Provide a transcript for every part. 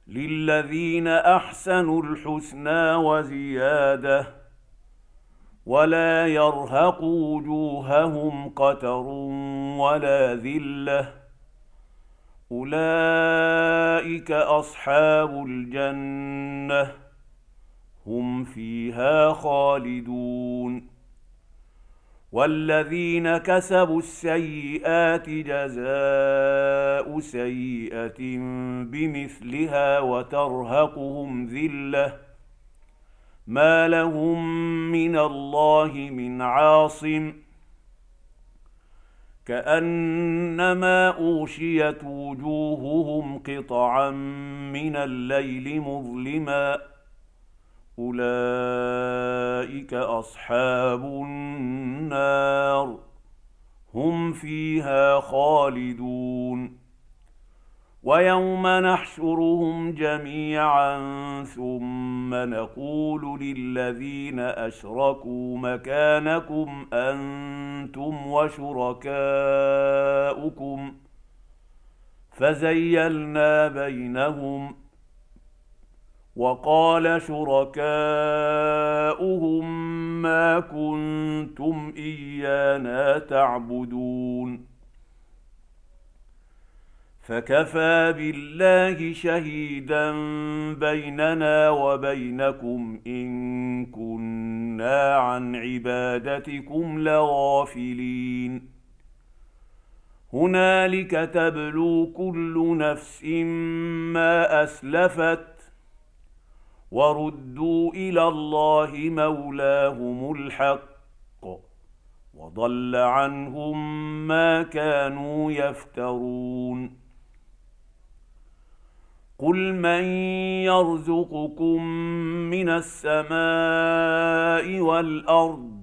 للذين احسنوا الحسنى وزياده ولا يرهق وجوههم قتر ولا ذله اولئك اصحاب الجنه هم فيها خالدون والذين كسبوا السيئات جزاء سيئة بمثلها وترهقهم ذلة ما لهم من الله من عاصم كأنما أغشيت وجوههم قطعا من الليل مظلما أولئك أصحاب النار هم فيها خالدون ويوم نحشرهم جميعا ثم نقول للذين أشركوا مكانكم أنتم وشركاؤكم فزيلنا بينهم وقال شركاؤهم ما كنتم إيانا تعبدون فكفى بالله شهيدا بيننا وبينكم إن كنا عن عبادتكم لغافلين هنالك تبلو كل نفس ما أسلفت وردوا إلى الله مولاهم الحق وضل عنهم ما كانوا يفترون قل من يرزقكم من السماء والأرض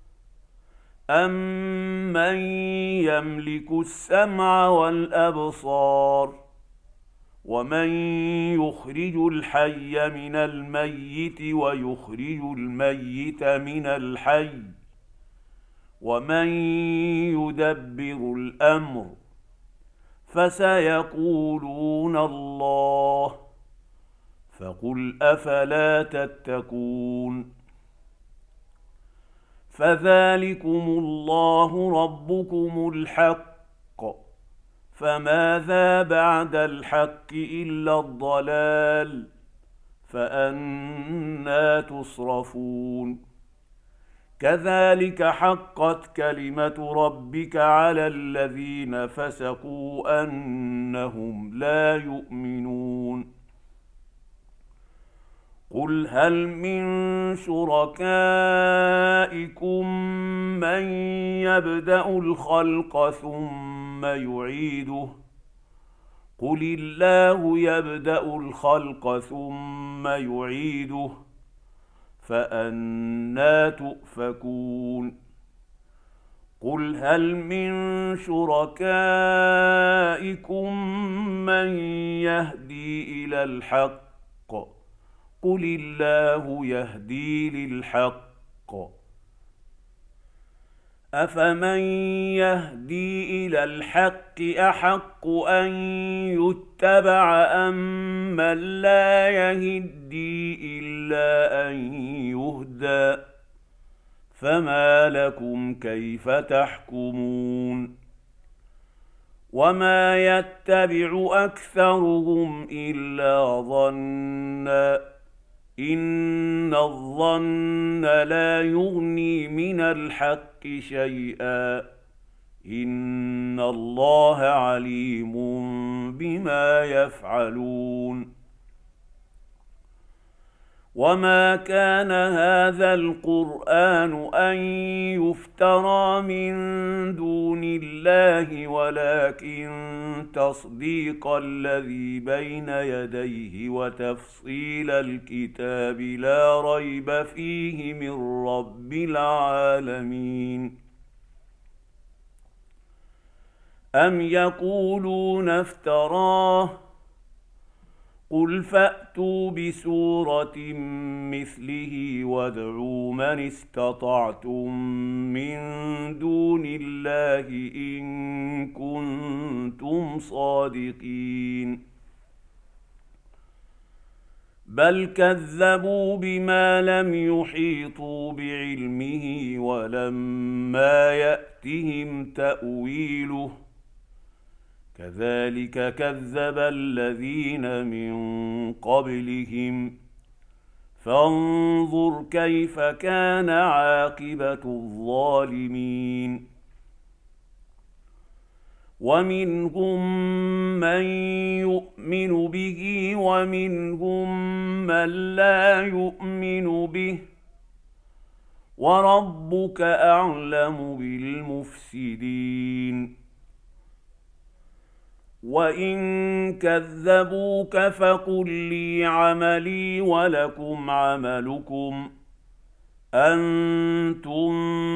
أمن يملك السمع والأبصار ومن يخرج الحي من الميت ويخرج الميت من الحي ومن يدبر الأمر فسيقولون الله فقل أفلا تتقون فذلكم الله ربكم الحق فماذا بعد الحق إلا الضلال فأنى تصرفون كذلك حقت كلمة ربك على الذين فسقوا أنهم لا يؤمنون قل هل من شركائكم من يبدأ الخلق ثم يعيده قل الله يبدأ الخلق ثم يعيده فأنى تؤفكون قل هل من شركائكم من يهدي إلى الحق قل الله يهدي للحق أفمن يهدي إلى الحق أحق أن يتبع أم من لا يهدي إلا أن يهدى فما لكم كيف تحكمون وما يتبع أكثرهم إلا ظنًّا إن الظن لا يغني من الحق شيئا إن الله عليم بما يفعلون وما كان هذا القرآن أن يفترى من دون الله ولكن تصديق الذي بين يديه وتفصيل الكتاب لا ريب فيه من رب العالمين أم يقولون افتراه قل فأتوا بسورة مثله وادعوا من استطعتم من دون الله إن كنتم صادقين بل كذبوا بما لم يحيطوا بعلمه ولما يأتهم تأويله كذلك كذب الذين من قبلهم فانظر كيف كان عاقبة الظالمين ومنهم من يؤمن به ومنهم من لا يؤمن به وربك أعلم بالمفسدين وإن كذبوك فقل لي عملي ولكم عملكم أنتم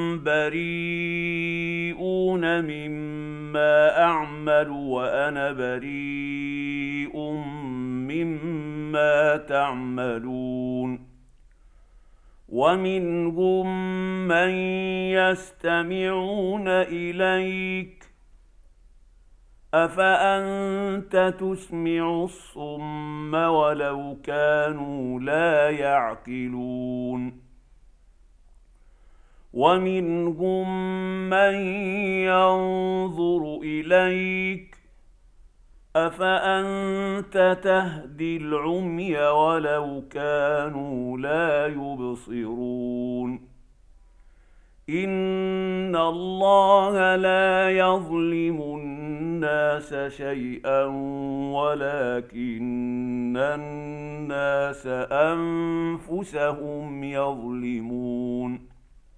بريئون مما أعمل وأنا بريء مما تعملون ومنهم من يستمعون إليك أفأنت تسمع الصم ولو كانوا لا يعقلون ومنهم من ينظر إليك أفأنت تهدي العمي ولو كانوا لا يبصرون إن الله لا يظلم الناس شيئا ولكن الناس أنفسهم يظلمون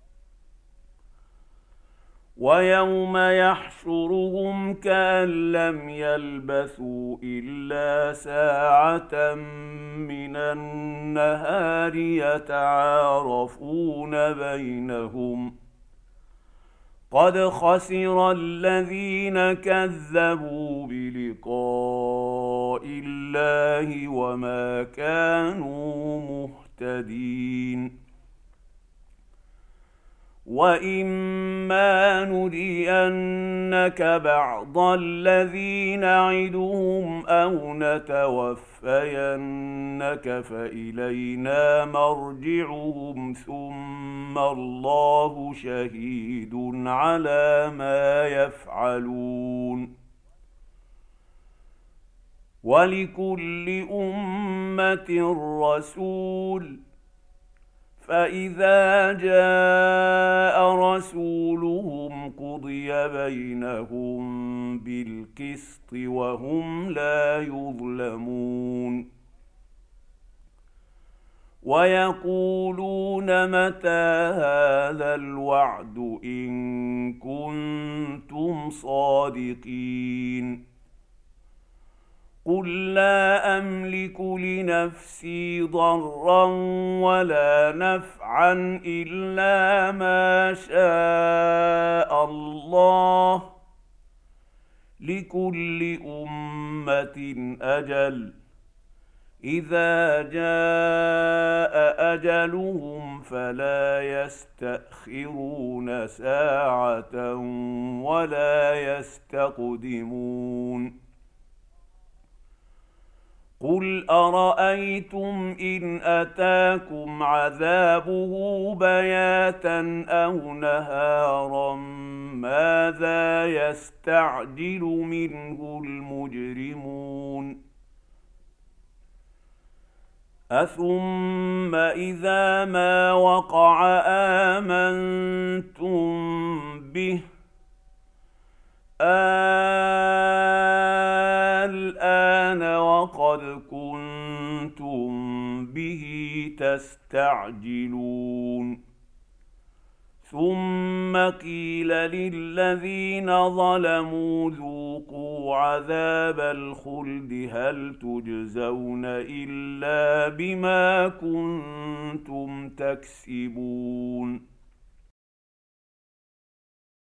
ويوم يحشرهم كأن لم يلبثوا إلا ساعة من النهار يتعارفون بينهم قد خسر الذين كذبوا بلقاء الله وما كانوا مهتدين وإما نرينك بعض الذي نعدهم أو نتوفينك فإلينا مرجعهم ثم الله شهيد على ما يفعلون ولكل أمة رسول فإذا جاء رسولهم قضي بينهم بالقسط وهم لا يظلمون ويقولون متى هذا الوعد إن كنتم صادقين قل لا أملك لنفسي ضرا ولا نفعا إلا ما شاء الله لكل أمة أجل إذا جاء أجلهم فلا يستأخرون ساعة ولا يستقدمون قل أرأيتم إن أتاكم عذابه بياتا أو نهارا ماذا يستعجل منه المجرمون أثم إذا ما وقع آمنتم به الآن وقد كنتم به تستعجلون ثم قيل للذين ظلموا ذوقوا عذاب الخلد هل تجزون إلا بما كنتم تكسبون